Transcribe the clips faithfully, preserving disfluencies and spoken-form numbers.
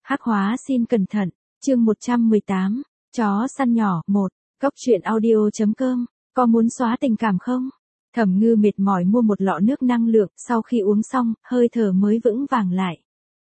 Hắc hóa xin cẩn thận, chương một trăm mười tám, chó săn nhỏ, một, cốc truyện audio chấm com, có muốn xóa tình cảm không? Thẩm Ngư mệt mỏi mua một lọ nước năng lượng, sau khi uống xong, hơi thở mới vững vàng lại.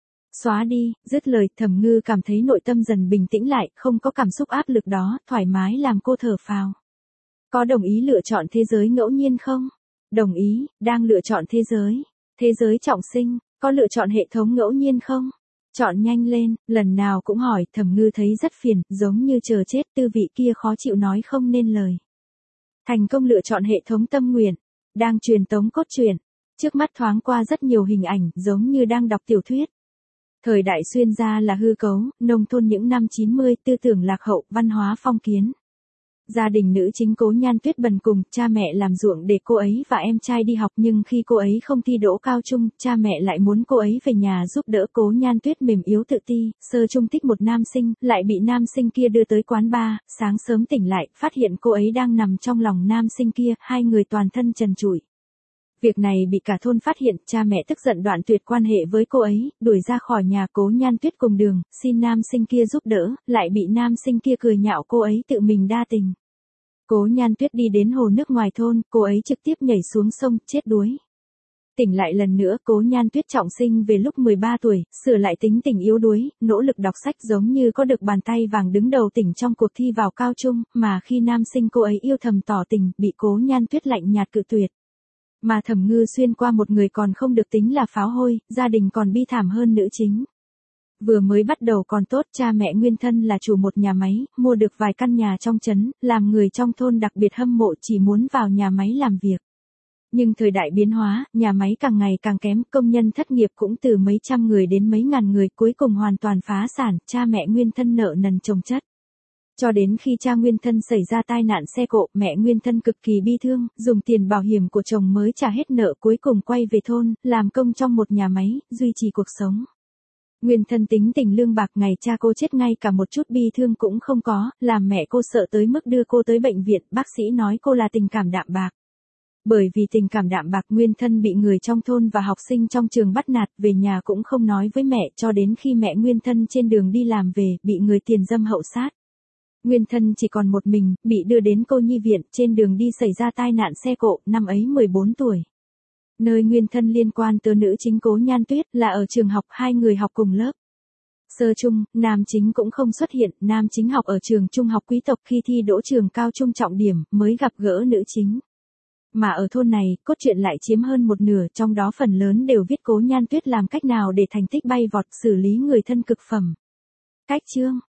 Xóa đi, dứt lời, Thẩm Ngư cảm thấy nội tâm dần bình tĩnh lại, không có cảm xúc áp lực đó, thoải mái làm cô thở phào. Có đồng ý lựa chọn thế giới ngẫu nhiên không? Đồng ý, đang lựa chọn thế giới. Thế giới trọng sinh, có lựa chọn hệ thống ngẫu nhiên không? Chọn nhanh lên, lần nào cũng hỏi, Thẩm Ngư thấy rất phiền, giống như chờ chết, tư vị kia khó chịu nói không nên lời. Thành công lựa chọn hệ thống tâm nguyện, đang truyền tống cốt truyện, trước mắt thoáng qua rất nhiều hình ảnh, giống như đang đọc tiểu thuyết. Thời đại xuyên ra là hư cấu, nông thôn những năm chín mươi, tư tưởng lạc hậu, văn hóa phong kiến. Gia đình nữ chính Cố Nhan Tuyết bần cùng, cha mẹ làm ruộng để cô ấy và em trai đi học, nhưng khi cô ấy không thi đỗ cao trung, cha mẹ lại muốn cô ấy về nhà giúp đỡ. Cố Nhan Tuyết mềm yếu tự ti, sơ trung thích một nam sinh, lại bị nam sinh kia đưa tới quán bar, sáng sớm tỉnh lại, phát hiện cô ấy đang nằm trong lòng nam sinh kia, hai người toàn thân trần trụi. Việc này bị cả thôn phát hiện, cha mẹ tức giận đoạn tuyệt quan hệ với cô ấy, đuổi ra khỏi nhà. Cố Nhan Tuyết cùng đường, xin nam sinh kia giúp đỡ, lại bị nam sinh kia cười nhạo cô ấy tự mình đa tình. Cố Nhan Tuyết đi đến hồ nước ngoài thôn, cô ấy trực tiếp nhảy xuống sông, chết đuối. Tỉnh lại lần nữa, Cố Nhan Tuyết trọng sinh về lúc mười ba tuổi, sửa lại tính tình yếu đuối, nỗ lực đọc sách giống như có được bàn tay vàng đứng đầu tỉnh trong cuộc thi vào cao trung, mà khi nam sinh cô ấy yêu thầm tỏ tình, bị Cố Nhan Tuyết lạnh nhạt cự tuyệt. Mà Thẩm Ngư xuyên qua một người còn không được tính là pháo hôi, gia đình còn bi thảm hơn nữ chính. Vừa mới bắt đầu còn tốt, cha mẹ nguyên thân là chủ một nhà máy, mua được vài căn nhà trong trấn, làm người trong thôn đặc biệt hâm mộ, chỉ muốn vào nhà máy làm việc. Nhưng thời đại biến hóa, nhà máy càng ngày càng kém, công nhân thất nghiệp cũng từ mấy trăm người đến mấy ngàn người, cuối cùng hoàn toàn phá sản, cha mẹ nguyên thân nợ nần chồng chất. Cho đến khi cha nguyên thân xảy ra tai nạn xe cộ, mẹ nguyên thân cực kỳ bi thương, dùng tiền bảo hiểm của chồng mới trả hết nợ, cuối cùng quay về thôn, làm công trong một nhà máy, duy trì cuộc sống. Nguyên thân tính tình lương bạc, ngày cha cô chết ngay cả một chút bi thương cũng không có, làm mẹ cô sợ tới mức đưa cô tới bệnh viện, bác sĩ nói cô là tình cảm đạm bạc. Bởi vì tình cảm đạm bạc, nguyên thân bị người trong thôn và học sinh trong trường bắt nạt, về nhà cũng không nói với mẹ, cho đến khi mẹ nguyên thân trên đường đi làm về, bị người tiền dâm hậu sát. Nguyên thân chỉ còn một mình, bị đưa đến cô nhi viện, trên đường đi xảy ra tai nạn xe cộ, năm ấy mười bốn tuổi. Nơi nguyên thân liên quan tới nữ chính Cố Nhan Tuyết là ở trường học, hai người học cùng lớp. Sơ trung, nam chính cũng không xuất hiện, nam chính học ở trường trung học quý tộc, khi thi đỗ trường cao trung trọng điểm, mới gặp gỡ nữ chính. Mà ở thôn này, cốt truyện lại chiếm hơn một nửa, trong đó phần lớn đều viết Cố Nhan Tuyết làm cách nào để thành tích bay vọt, xử lý người thân cực phẩm. Cách chương,